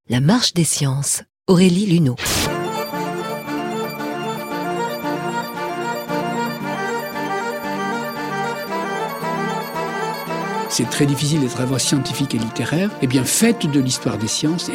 La marche des sciences. Aurélie Luneau. C'est très difficile d'être à la fois scientifique et littéraire. Eh bien, faites de l'histoire des sciences